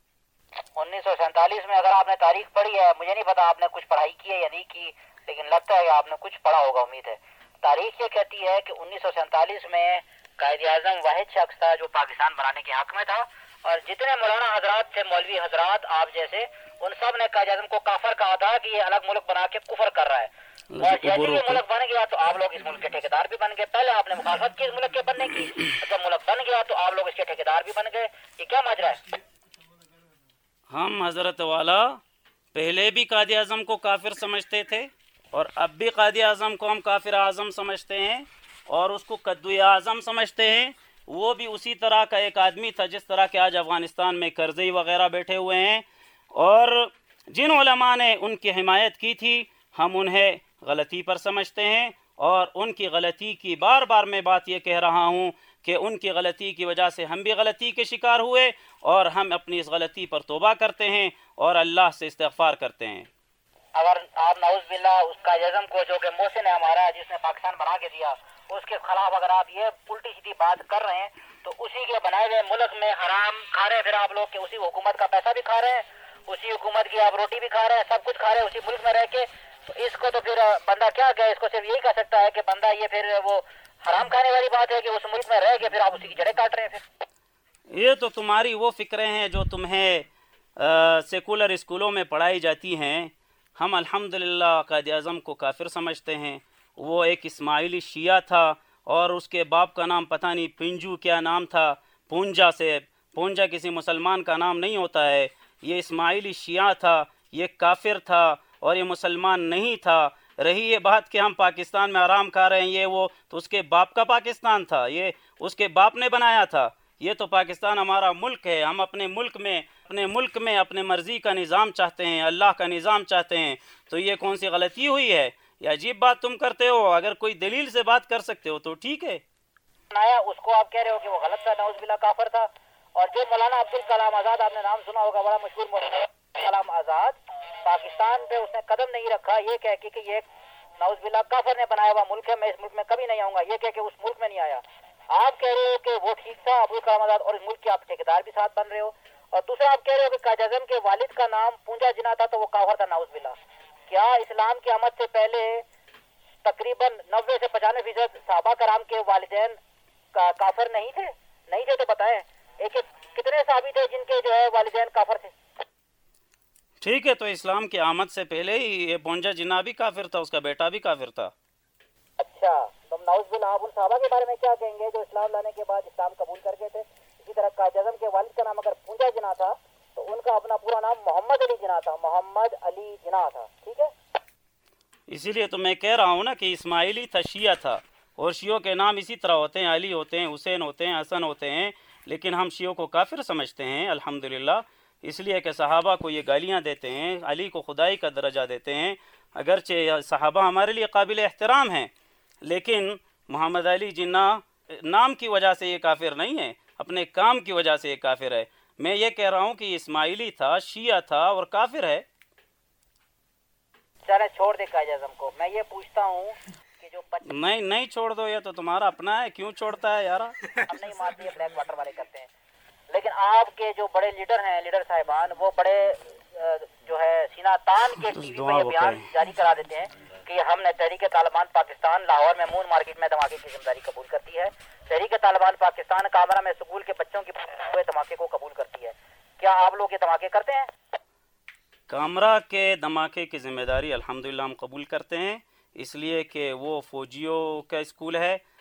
1947 میں اگر آپ نے تاریخ پڑھی ہے، مجھے نہیں پتا آپ نے کچھ پڑھائی کی ہے یا نہیں کی، لیکن لگتا ہے کہ آپ نے کچھ پڑھا ہوگا، امید ہے۔ تاریخ یہ کہتی ہے کہ 1947 میں قائد اعظم واحد شخص تھا جو پاکستان بنانے کے حق میں تھا، اور جتنے مولانا حضرات تھے، مولوی حضرات آپ جیسے، ان سب نے قائد اعظم کو کافر کہا تھا کہ یہ الگ ملک بنا کے کفر کر رہا ہے، اور جیسے یہ ملک بن گیا تو آپ لوگ اس ملک کے ٹھیکیدار بھی بن گئے۔ پہلے آپ نے مخالفت کی اس ملک کے بننے کی، جب ملک بن گیا تو آپ لوگ اس کے ٹھیکیدار بھی بن گئے۔ یہ کیا ماجرا ہے؟ ہم حضرت والا پہلے بھی قائد اعظم کو کافر سمجھتے تھے، اور اب بھی قائد اعظم کو ہم کافر اعظم سمجھتے ہیں، اور اس کو قدوی اعظم سمجھتے ہیں۔ وہ بھی اسی طرح کا ایک آدمی تھا جس طرح کہ آج افغانستان میں کرزئی وغیرہ بیٹھے ہوئے ہیں، اور جن علماء نے ان کی حمایت کی تھی ہم انہیں غلطی پر سمجھتے ہیں، اور ان کی غلطی کی بار بار میں بات یہ کہہ رہا ہوں کہ ان کی غلطی کی وجہ سے ہم بھی غلطی کے شکار ہوئے، اور ہم اپنی اس غلطی پر توبہ کرتے ہیں اور اللہ سے استغفار کرتے ہیں۔ اگر آپ نعوذ باللہ اس قائد اعظم کو جو کہ محسن ہے ہمارا، جس نے پاکستان بنا کے دیا، اس کے خلاف اگر آپ یہ الٹی سیدھی بات کر رہے ہیں تو اسی کے بنائے ہوئے ملک میں حرام کھا رہے ہیں پھر آپ لوگ، کہ اسی حکومت کا پیسہ بھی کھا رہے ہیں، اسی حکومت کی آپ روٹی بھی کھا رہے ہیں، سب کچھ کھا رہے ہیں اسی ملک میں رہ کے۔ تو اس کو تو پھر بندہ کیا کہے، اس کو صرف یہی کہہ سکتا ہے کہ بندہ یہ پھر وہ حرام کھانے والی بات ہے کہ اس ملک میں رہ کے پھر آپ اسی کی جڑیں کاٹ رہے ہیں۔ پھر یہ تو تمہاری وہ فکریں ہیں جو تمہیں سیکولر اسکولوں میں پڑھائی جاتی ہیں۔ ہم الحمدللہ قائد اعظم کو کافر سمجھتے ہیں۔ وہ ایک اسماعیلی شیعہ تھا، اور اس کے باپ کا نام پتہ نہیں پنجو کیا نام تھا، پونجا سے، پونجا کسی مسلمان کا نام نہیں ہوتا ہے، یہ اسماعیلی شیعہ تھا، یہ کافر تھا اور یہ مسلمان نہیں تھا۔ رہی یہ بات کہ ہم پاکستان میں آرام کھا رہے ہیں یہ وہ، تو اس کے باپ کا پاکستان تھا، یہ اس کے باپ نے بنایا تھا۔ یہ تو پاکستان ہمارا ملک ہے، ہم اپنے ملک میں اپنے مرضی کا نظام چاہتے ہیں، اللہ کا نظام چاہتے ہیں، تو یہ کون سی غلطی ہوئی ہے؟ یہ عجیب بات تم کرتے ہو۔ اگر کوئی دلیل سے بات کر سکتے ہو تو ٹھیک ہے۔ بنایا اس کو آپ کہہ رہے ہو کہ وہ غلط تھا، نعوذ باللہ کافر تھا۔ اور جو مولانا عبدالکلام آزاد، آپ نے نام سنا ہوگا، بڑا مشہور مولانا کلام آزاد، پاکستان پہ اس نے قدم نہیں رکھا یہ کہہ کے کہ یہ نعوذ باللہ کافر نے بنایا ہوا ملک ہے، میں اس ملک میں کبھی نہیں آؤں گا، یہ کہہ کے اس ملک میں نہیں آیا۔ آپ کہہ رہے ہو کہ وہ ٹھیک تھا عبدالکلام آزاد، اور اس ملک کے آپ ٹھیکیدار بھی ساتھ بن رہے ہو، اور دوسرا آپ کہہ رہے ہو کہ قائد اعظم کے والد کا نام پونجا جنا تھا تو وہ کافر تھا، نعوذ باللہ۔ کیا اسلام کی آمد سے پہلے تقریباً 90 سے 95% صحابہ کرام کے والدین کافر نہیں تھے؟ نہیں تھے تو بتائیں، ایک کتنے صحابی تھے جن کے جو ہے والدین کافر تھے؟ ٹھیک ہے، تو اسلام کی آمد سے پہلے ہی یہ پونجا جنا بھی کافر تھا، اس کا بیٹا بھی کافر تھا۔ اچھا، تو نعوذ باللہ آپ ان صحابہ کے بارے میں کیا کہیں گے جو اسلام لانے کے بعد اسلام قبول کر گئے تھے؟ اسی طرح قائد اعظم کے والد کا نام اگر پونجا جنا تھا تو ان کا اپنا پورا نام محمد علی جنا تھا، محمد علی جنا تھا، ٹھیک ہے؟ اسی لیے تو میں کہہ رہا ہوں نا کہ اسماعیلی تھا، شیعہ تھا، اور شیعوں کے نام اسی طرح ہوتے ہیں، علی ہوتے ہیں، حسین ہوتے ہیں، حسن ہوتے ہیں، لیکن ہم شیعوں کو کافر سمجھتے ہیں الحمدللہ، اس لیے کہ صحابہ کو یہ گالیاں دیتے ہیں، علی کو خدائی کا درجہ دیتے ہیں۔ اگرچہ صحابہ ہمارے لیے قابل احترام ہیں، لیکن محمد علی جناح نام کی وجہ سے یہ کافر نہیں ہے، اپنے کام کی وجہ سے یہ کافر ہے۔ میں یہ کہہ رہا ہوں کہ یہ اسماعیلی تھا، شیعہ تھا اور کافر ہے۔ چلے چھوڑ دے قائد اعظم کو، میں یہ پوچھتا ہوں کہ جو نہیں چھوڑ دو، یہ تو تمہارا اپنا ہے، کیوں چھوڑتا ہے یارا؟ ہم نہیں مارتے، یہ بلیک واٹر والے کرتے ہیں، لیکن آپ کے جو بڑے لیڈر ہیں، لیڈر صاحبان، وہ بڑے جو ہے سینہ تان کے ٹی وی پہ یہ بیان جاری کرا دیتے ہیں کہ ہم نے تحریک طالبان پاکستان لاہور میں مون مارکیٹ میں دھماکے کی ذمہ داری قبول کرتی ہے، تحریک طالبان پاکستان کامرہ میں سکول کے بچوں کی ہوئے دھماکے کو قبول کرتی ہے۔ کیا آپ لوگ یہ دھماکے کرتے ہیں؟ کامرہ کے دھماکے کی ذمہ داری الحمدللہ ہم قبول کرتے ہیں، اس لیے کہ وہ فوجیوں کا اسکول ہے،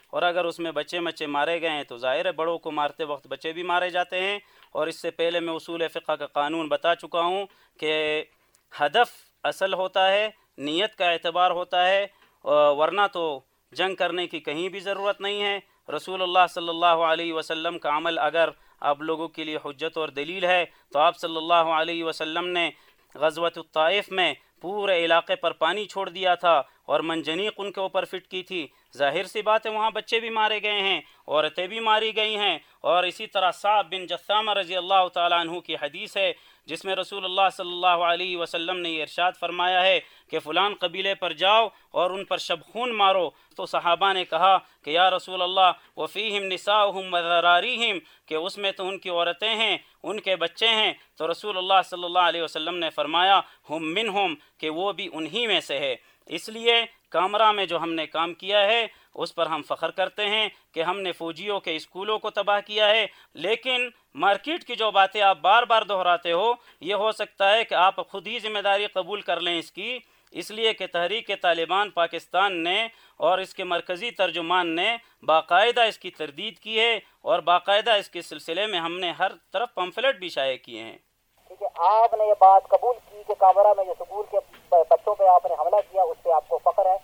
اور اگر اس میں بچے مارے گئے ہیں تو ظاہر ہے بڑوں کو مارتے وقت بچے بھی مارے جاتے ہیں. اور اس سے پہلے میں اصول فقہ کا قانون بتا چکا ہوں کہ ہدف اصل ہوتا ہے، نیت کا اعتبار ہوتا ہے، ورنہ تو جنگ کرنے کی کہیں بھی ضرورت نہیں ہے. رسول اللہ صلی اللہ علیہ وسلم کا عمل اگر آپ لوگوں کے لیے حجت اور دلیل ہے تو آپ صلی اللہ علیہ وسلم نے غزوۃ الطائف میں پورے علاقے پر پانی چھوڑ دیا تھا اور منجنیق ان کے اوپر فٹ کی تھی. ظاہر سی بات ہے وہاں بچے بھی مارے گئے ہیں، عورتیں بھی ماری گئی ہیں. اور اسی طرح صعب بن جثامہ رضی اللہ تعالیٰ عنہ کی حدیث ہے جس میں رسول اللہ صلی اللہ علیہ وسلم نے یہ ارشاد فرمایا ہے کہ فلان قبیلے پر جاؤ اور ان پر شبخون مارو. تو صحابہ نے کہا کہ یا رسول اللہ وفیہم نساؤہم وذراریہم، کہ اس میں تو ان کی عورتیں ہیں، ان کے بچے ہیں. تو رسول اللہ صلی اللہ علیہ وسلم نے فرمایا ہم منہم، کہ وہ بھی انہی میں سے ہے. اس لیے کامرا میں جو ہم نے کام کیا ہے اس پر ہم فخر کرتے ہیں کہ ہم نے فوجیوں کے اسکولوں کو تباہ کیا ہے. لیکن مارکیٹ کی جو باتیں آپ بار بار دہراتے ہو، یہ ہو سکتا ہے کہ آپ خود ہی ذمہ داری قبول کر لیں اس کی، اس لیے کہ تحریک طالبان پاکستان نے اور اس کے مرکزی ترجمان نے باقاعدہ اس کی تردید کی ہے اور باقاعدہ اس کے سلسلے میں ہم نے ہر طرف پمفلٹ بھی شائع کیے ہیں. ٹھیک ہے، آپ نے یہ بات قبول کی کہ کامرا میں جو سکول کے بچوں پہ آپ نے حملہ کیا اس پہ آپ کو فخر ہے.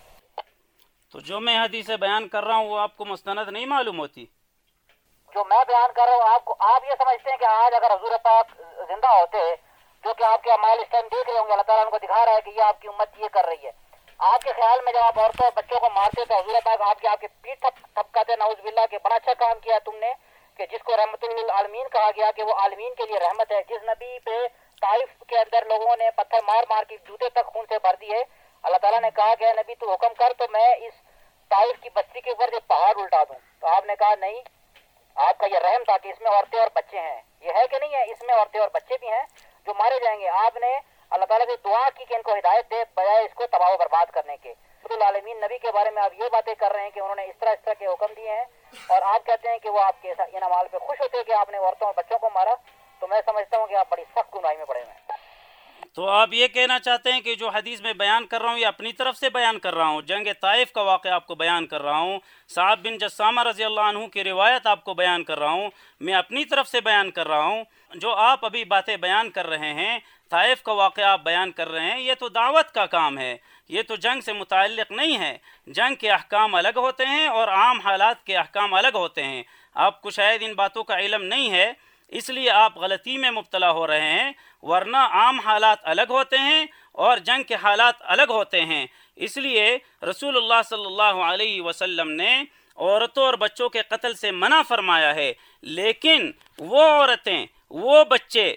تو جو میں حدیثیں بیان کر رہا ہوں وہ آپ کو مستند نہیں معلوم ہوتی؟ جو میں بیان کر رہا ہوں آپ یہ سمجھتے ہیں کہ آج اگر حضور پاک زندہ ہوتے، جو کہ آپ کے اعمال اس ٹائم دیکھ رہے ہوں گے، اللہ تعالیٰ ان کو دکھا رہا ہے کہ یہ آپ کی امت یہ کر رہی ہے، آپ کے خیال میں جب آپ عورتوں اور بچوں کو مارتے تو حضور پاک آپ کے پیٹ تھپکاتے نعوذ باللہ کہ بڑا اچھا کام کیا تم نے، کہ جس کو رحمت للعالمین کہا گیا کہ وہ عالمین کے لیے رحمت ہے، جس نبی پہ طائف کے اندر لوگوں نے پتھر مار مار کے جوتے تک خون سے بھر دیے. اللہ تعالیٰ نے کہا کہ نبی تو حکم کر تو میں اس طائف کی بستی کے اوپر ایک پہاڑ الٹا دوں. تو آپ نے کہا نہیں، آپ کا یہ رحم تھا کہ اس میں عورتیں اور بچے ہیں. یہ ہے کہ نہیں ہے؟ اس میں عورتیں اور بچے بھی ہیں جو مارے جائیں گے. آپ نے اللہ تعالیٰ سے دعا کی کہ ان کو ہدایت دے بجائے اس کو تباہ و برباد کرنے کے. العالمین نبی کے بارے میں آپ یہ باتیں کر رہے ہیں کہ انہوں نے اس طرح کے حکم دیے ہیں اور آپ کہتے ہیں کہ وہ آپ کے ان اعمال پہ خوش ہوتے ہیں کہ آپ نے عورتوں اور بچوں کو مارا. تو میں سمجھتا ہوں کہ آپ بڑی سخت گناہی میں پڑے ہوئے ہیں. تو آپ یہ کہنا چاہتے ہیں کہ جو حدیث میں بیان کر رہا ہوں یہ اپنی طرف سے بیان کر رہا ہوں، جنگ طائف کا واقعہ آپ کو بیان کر رہا ہوں، صعب بن جثامہ رضی اللہ عنہ کی روایت آپ کو بیان کر رہا ہوں، میں اپنی طرف سے بیان کر رہا ہوں. جو آپ ابھی باتیں بیان کر رہے ہیں، طائف کا واقعہ آپ بیان کر رہے ہیں، یہ تو دعوت کا کام ہے، یہ تو جنگ سے متعلق نہیں ہے. جنگ کے احکام الگ ہوتے ہیں اور عام حالات کے احکام الگ ہوتے ہیں. آپ کو شاید ان باتوں کا علم نہیں ہے، اس لیے آپ غلطی میں مبتلا ہو رہے ہیں، ورنہ عام حالات الگ ہوتے ہیں اور جنگ کے حالات الگ ہوتے ہیں. اس لیے رسول اللہ صلی اللہ علیہ وسلم نے عورتوں اور بچوں کے قتل سے منع فرمایا ہے، لیکن وہ عورتیں، وہ بچے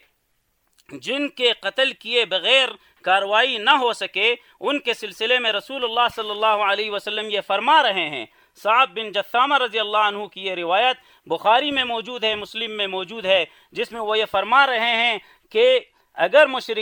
جن کے قتل کیے بغیر کارروائی نہ ہو سکے، ان کے سلسلے میں رسول اللہ صلی اللہ علیہ وسلم یہ فرما رہے ہیں. صعب بن جثامہ رضی اللہ عنہ کی یہ روایت بخاری میں موجود ہے، مسلم میں موجود ہے، جس میں وہ یہ فرما رہے ہیں کہ اگر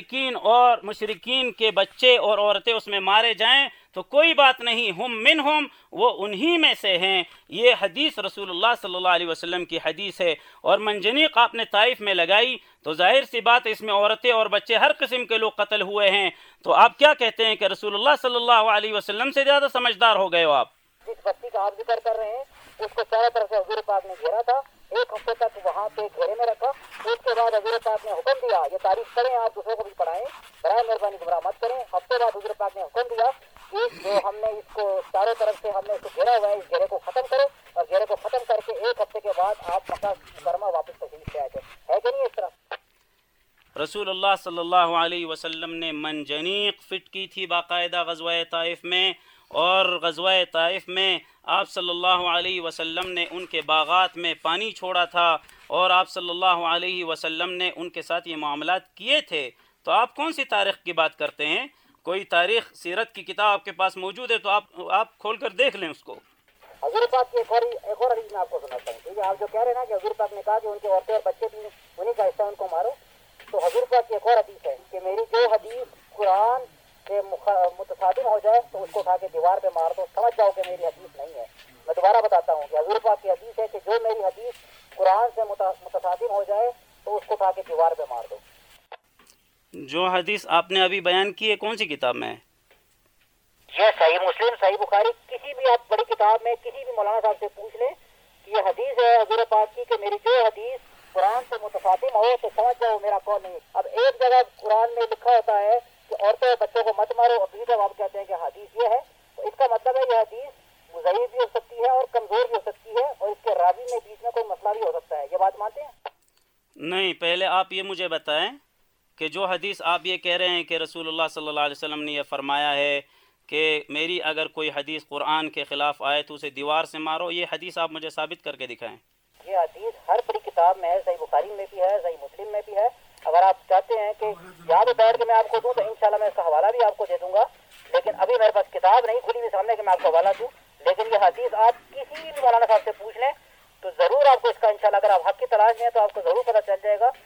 مشرکین کے بچے اور عورتیں اس میں مارے جائیں تو کوئی بات نہیں، ہم منہم، وہ انہی میں سے ہیں. یہ حدیث رسول اللہ صلی اللہ علیہ وسلم کی حدیث ہے. اور منجنیق آپ نے طائف میں لگائی تو ظاہر سی بات اس میں عورتیں اور بچے ہر قسم کے لوگ قتل ہوئے ہیں. تو آپ کیا کہتے ہیں کہ رسول اللہ صلی اللہ علیہ وسلم سے زیادہ سمجھدار ہو گئے ہو آپ؟ جس بستی کا آپ ذکر کر رہے ہیں اس کو چاروں طرف سے حضور پاک نے گھیرا تھا، ایک ہفتے تک وہاں پہ گھیرے میں رکھا. اس کے بعد حضور پاک نے حکم دیا، یہ تاریخ پڑھیں، آپ دوسروں کو بھی پڑھائیں، برائے مہربانی گمراہ مت کریں. ہفتے بعد حضور پاک نے حکم دیا کہ جو ہم نے اس کو چاروں طرف سے ہم نے اس کو گھیرا ہوا ہے، اس گھیرے کو ختم کرو، اور گھیرے کو ختم کر کے ایک ہفتے کے بعد آپ مکہ مکرمہ واپس تشریف لے آئے تھے. ہے کہ نہیں اس طرح؟ رسول اللہ صلی اللہ علیہ وسلم نے منجنیق فٹ کی تھی باقاعدہ غزوہ طائف میں، اور غزوہ طائف میں آپ صلی اللہ علیہ وسلم نے ان کے باغات میں پانی چھوڑا تھا اور آپ صلی اللہ علیہ وسلم نے ان کے ساتھ یہ معاملات کیے تھے. تو آپ کون سی تاریخ کی بات کرتے ہیں؟ کوئی تاریخ سیرت کی کتاب آپ کے پاس موجود ہے تو آپ کھول کر دیکھ لیں اس کو. حضور پاک کی ایک اور حدیث میں آپ کو سناتا ہوں. ٹھیک ہے، آپ جو کہہ رہے ہیں نا کہ حضور پاک نے کہا کہ ان کے عورتیں اور بچے بھی انہیں کا حصہ، ان کو مارو، تو حضور پاک کی ایک اور حدیث ہے کہ میری جو حدیث قرآن سے متصادم ہو جائے تو اس کو اٹھا کے دیوار پہ مار دو. سمجھ جاؤ کہ میری حدیث نہیں ہے. میں دوبارہ بتاتا ہوں کہ حضور پاک کی حدیث ہے کہ جو میری حدیث قرآن سے متصادم ہو جائے تو اس کو اٹھا کے دیوار پہ مار دو. جو حدیث آپ نے ابھی بیان کی ہے کون سی کتاب میں ہے؟ یہ صحیح مسلم، صحیح بخاری، کسی بھی آپ بڑی کتاب میں کسی بھی مولانا صاحب سے پوچھ لیں کہ یہ حدیث ہے حضور پاک کی کہ میری جو حدیث قرآن سے متفاطم ہو تو سمجھ جاؤ میرا قول نہیں۔ اب ایک جگہ قرآن میں لکھا ہوتا ہے کہ عورتوں اور بچوں کو مت مارو، ابھی جب آپ کہتے ہیں کہ حدیث یہ ہے، تو اس کا مطلب ہے یہ حدیث ضعیف بھی ہو سکتی ہے اور کمزور بھی ہو سکتی ہے، اور اس کے راوی میں بیچ میں کوئی مسئلہ بھی ہو سکتا ہے، یہ بات مانتے ہیں؟ نہیں، پہلے آپ یہ مجھے بتائیں کہ جو حدیث آپ یہ کہہ رہے ہیں کہ رسول اللہ صلی اللہ علیہ وسلم نے یہ فرمایا ہے کہ میری اگر کوئی حدیث قرآن کے خلاف آئے تو اسے دیوار سے مارو، یہ حدیث آپ مجھے ثابت کر کے دکھائیں۔ یہ حدیث ہر بڑی کتاب میں ہے، صحیح بخاری میں بھی ہے، صحیح مسلم میں بھی ہے۔ اگر آپ چاہتے ہیں کہ یاد بیٹھ کے میں آپ کو دوں تو انشاءاللہ میں اس کا حوالہ بھی آپ کو دے دوں گا، لیکن ابھی میرے پاس کتاب نہیں کھلی ہوئی سامنے کہ میں آپ کو حوالہ دوں، لیکن یہ حدیث آپ کسی بھی مولانا صاحب سے پوچھ لیں تو ضرور آپ کو اس کا انشاءاللہ، اگر آپ حق کی تلاش میں ہیں تو آپ کو ضرور پتہ چل جائے گا۔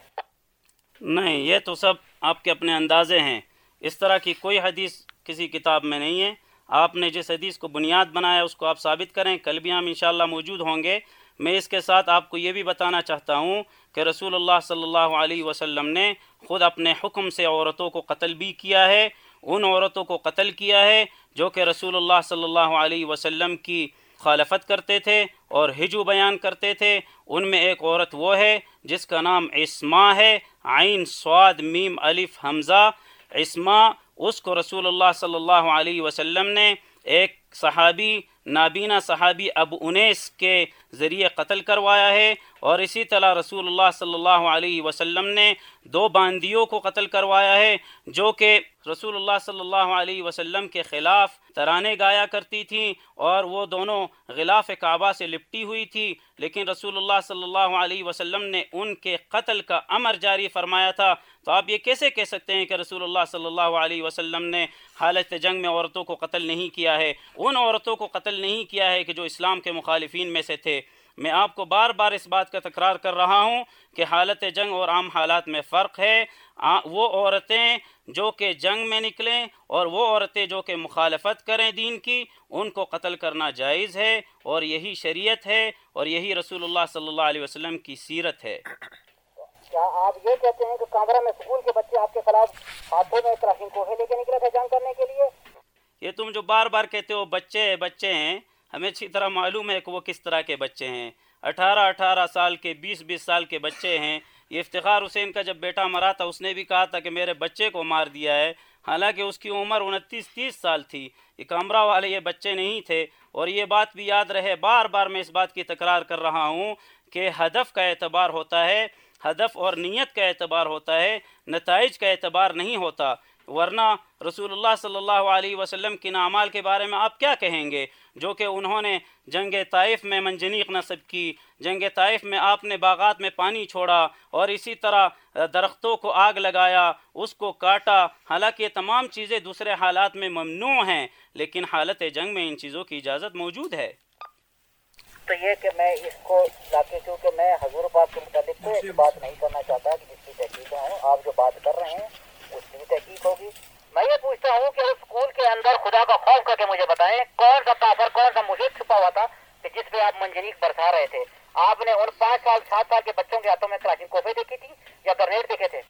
نہیں، یہ تو سب آپ کے اپنے اندازے ہیں، اس طرح کی کوئی حدیث کسی کتاب میں نہیں ہے۔ آپ نے جس حدیث کو بنیاد بنایا اس کو آپ ثابت کریں، کل بھی ہم انشاءاللہ موجود ہوں گے۔ میں اس کے ساتھ آپ کو یہ بھی بتانا چاہتا ہوں کہ رسول اللہ صلی اللہ علیہ وسلم نے خود اپنے حکم سے عورتوں کو قتل بھی کیا ہے، ان عورتوں کو قتل کیا ہے جو کہ رسول اللہ صلی اللہ علیہ وسلم کی مخالفت کرتے تھے اور ہجو بیان کرتے تھے۔ ان میں ایک عورت وہ ہے جس کا نام اسماء ہے، عین صاد میم الف حمزہ، اسماء، اس کو رسول اللہ صلی اللہ علیہ وسلم نے ایک صحابی، نابینا صحابی ابو انیس کے ذریعے قتل کروایا ہے، اور اسی طرح رسول اللہ صلی اللہ علیہ وسلم نے دو باندیوں کو قتل کروایا ہے جو کہ رسول اللہ صلی اللہ علیہ وسلم کے خلاف ترانے گایا کرتی تھیں، اور وہ دونوں غلاف کعبہ سے لپٹی ہوئی تھی، لیکن رسول اللہ صلی اللہ علیہ وسلم نے ان کے قتل کا امر جاری فرمایا تھا۔ تو آپ یہ کیسے کہہ سکتے ہیں کہ رسول اللہ صلی اللہ علیہ وسلم نے حالت جنگ میں عورتوں کو قتل نہیں کیا ہے؟ ان عورتوں کو قتل نہیں کیا ہے کہ جو اسلام کے مخالفین میں سے تھے۔ میں آپ کو بار بار اس بات کا تکرار کر رہا ہوں کہ حالت جنگ اور عام حالات میں فرق ہے۔ وہ عورتیں جو کہ جنگ میں نکلیں اور وہ عورتیں جو کہ مخالفت کریں دین کی، ان کو قتل کرنا جائز ہے، اور یہی شریعت ہے اور یہی رسول اللہ صلی اللہ علیہ وسلم کی سیرت ہے۔ کیا آپ یہ کہتے ہیں کہ کامرا میں اسکول کے بچے آپ کے خلاف ہاتھوں میں کلاشینکوف لے کے نکلے تھے جنگ کرنے کے لیے؟ یہ تم جو بار بار کہتے ہو بچے ہیں، ہمیں اچھی طرح معلوم ہے کہ وہ کس طرح کے بچے ہیں۔ 18 سال کے، 20 سال کے بچے ہیں۔ یہ افتخار حسین کا جب بیٹا مرا تھا اس نے بھی کہا تھا کہ میرے بچے کو مار دیا ہے، حالانکہ اس کی عمر 29-30 سال تھی۔ یہ کامرا والے یہ بچے نہیں تھے، اور یہ بات بھی یاد رہے، بار بار میں اس بات کی تکرار کر رہا ہوں کہ ہدف کا اعتبار ہوتا ہے، ہدف اور نیت کا اعتبار ہوتا ہے، نتائج کا اعتبار نہیں ہوتا۔ ورنہ رسول اللہ صلی اللہ علیہ وسلم کے اعمال کے بارے میں آپ کیا کہیں گے، جو کہ انہوں نے جنگ طائف میں منجنیق نصب کی، جنگ طائف میں آپ نے باغات میں پانی چھوڑا، اور اسی طرح درختوں کو آگ لگایا، اس کو کاٹا، حالانکہ یہ تمام چیزیں دوسرے حالات میں ممنوع ہیں، لیکن حالت جنگ میں ان چیزوں کی اجازت موجود ہے۔ تو یہ کہ میں اس کو کیونکہ میں حضور پاک کے متعلق کوئی ایسی بات نہیں کرنا چاہتا کہ جس کی تحقیق ہوں، آپ جو بات کر رہے ہیں اس کی بھی تحقیق ہوگی۔ میں یہ پوچھتا ہوں کہ اس اسکول کے اندر خدا کا خوف کر کے مجھے بتائیں کون سا کافر، کون سا مشرک چھپا ہوا تھا کہ جس پہ آپ منجنیق برسا رہے تھے؟ آپ نے ان 5 سال 7 سال کے بچوں کے ہاتھوں میں کلاشینکوفیں دیکھی تھی یا گرنیڈ دیکھے تھے؟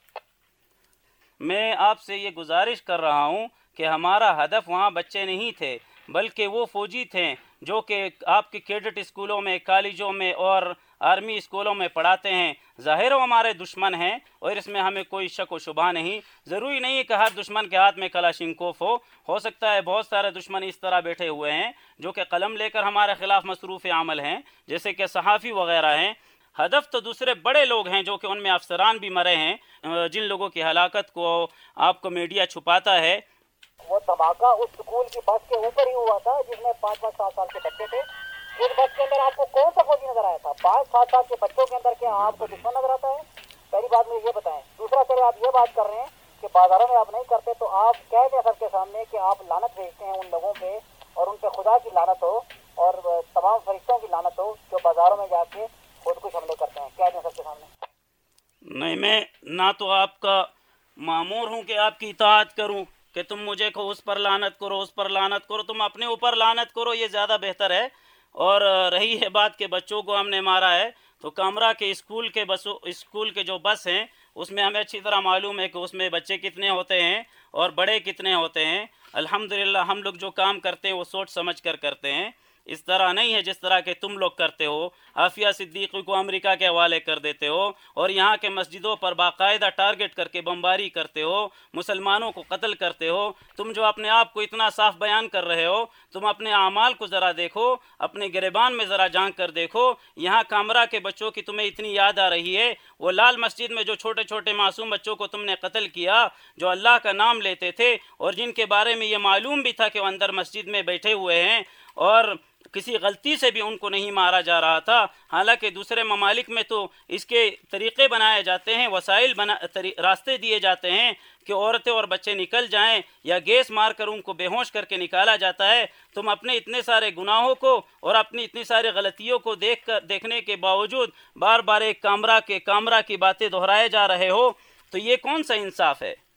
میں آپ سے یہ گزارش کر رہا ہوں کہ ہمارا ہدف وہاں بچے نہیں تھے، بلکہ وہ فوجی تھے جو کہ آپ کے کیڈٹ اسکولوں میں، کالجوں میں اور آرمی اسکولوں میں پڑھاتے ہیں۔ ظاہر وہ ہمارے دشمن ہیں، اور اس میں ہمیں کوئی شک و شبہ نہیں۔ ضروری نہیں ہے کہ ہر دشمن کے ہاتھ میں کلاشینکوف ہو سکتا ہے بہت سارے دشمن اس طرح بیٹھے ہوئے ہیں جو کہ قلم لے کر ہمارے خلاف مصروف عمل ہیں، جیسے کہ صحافی وغیرہ ہیں۔ ہدف تو دوسرے بڑے لوگ ہیں جو کہ ان میں افسران بھی مرے ہیں، جن لوگوں کی ہلاکت کو آپ کو میڈیا چھپاتا ہے۔ وہ دھماکہ اس اسکول کی بس کے اوپر ہی ہوا تھا جس میں 5-5 7 سال کے بچے تھے۔ اس بس کے اندر آپ کو کون سا فوجی نظر آیا تھا؟ 5-7 سال کے بچوں کے اندر کیا آپ کو دشمن نظر آتا ہے؟ پہلی بات مجھے یہ بتائیں۔ دوسرا، چلے آپ یہ بات کر رہے ہیں کہ بازاروں میں آپ نہیں کرتے، تو آپ کہہ دیں سب کے سامنے کہ آپ لعنت بھیجتے ہیں ان لوگوں پہ، اور ان پہ خدا کی لعنت ہو اور تمام فرشتوں کی لعنت ہو جو بازاروں میں جا کے خودکش حملے کرتے ہیں۔ کہہ دیں سب کے سامنے۔ نہیں، میں نہ تو آپ کا مامور ہوں کہ آپ کی اطاعت کروں کہ تم مجھے کو اس پر لعنت کرو، اس پر لعنت کرو، تم اپنے اوپر لعنت کرو، یہ زیادہ بہتر ہے۔ اور رہی ہے بات کہ بچوں کو ہم نے مارا ہے، تو کامرا کے اسکول کے جو بس ہیں اس میں ہمیں اچھی طرح معلوم ہے کہ اس میں بچے کتنے ہوتے ہیں اور بڑے کتنے ہوتے ہیں. الحمدللہ ہم لوگ جو کام کرتے ہیں وہ سوچ سمجھ کر کرتے ہیں، اس طرح نہیں ہے جس طرح کہ تم لوگ کرتے ہو. عافیہ صدیقی کو امریکہ کے حوالے کر دیتے ہو اور یہاں کے مسجدوں پر باقاعدہ ٹارگٹ کر کے بمباری کرتے ہو، مسلمانوں کو قتل کرتے ہو. تم جو اپنے آپ کو اتنا صاف بیان کر رہے ہو، تم اپنے اعمال کو ذرا دیکھو، اپنے گریبان میں ذرا جھانک کر دیکھو. یہاں کامرا کے بچوں کی تمہیں اتنی یاد آ رہی ہے، وہ لال مسجد میں جو چھوٹے چھوٹے معصوم بچوں کو تم نے قتل کیا، جو اللہ کا نام لیتے تھے اور جن کے بارے میں یہ معلوم بھی تھا کہ وہ اندر مسجد میں بیٹھے ہوئے ہیں اور کسی غلطی سے بھی ان کو نہیں مارا جا رہا تھا. حالانکہ دوسرے ممالک میں تو اس کے طریقے بنائے جاتے ہیں، وسائل راستے دیے جاتے ہیں کہ عورتیں اور بچے نکل جائیں یا گیس مار کر ان کو بے ہوش کر کے نکالا جاتا ہے. تم اپنے اتنے سارے گناہوں کو اور اپنی اتنی ساری غلطیوں کو دیکھنے کے باوجود بار بار ایک کامرا کی باتیں دہرائے جا رہے ہو، تو یہ کون سا انصاف ہے؟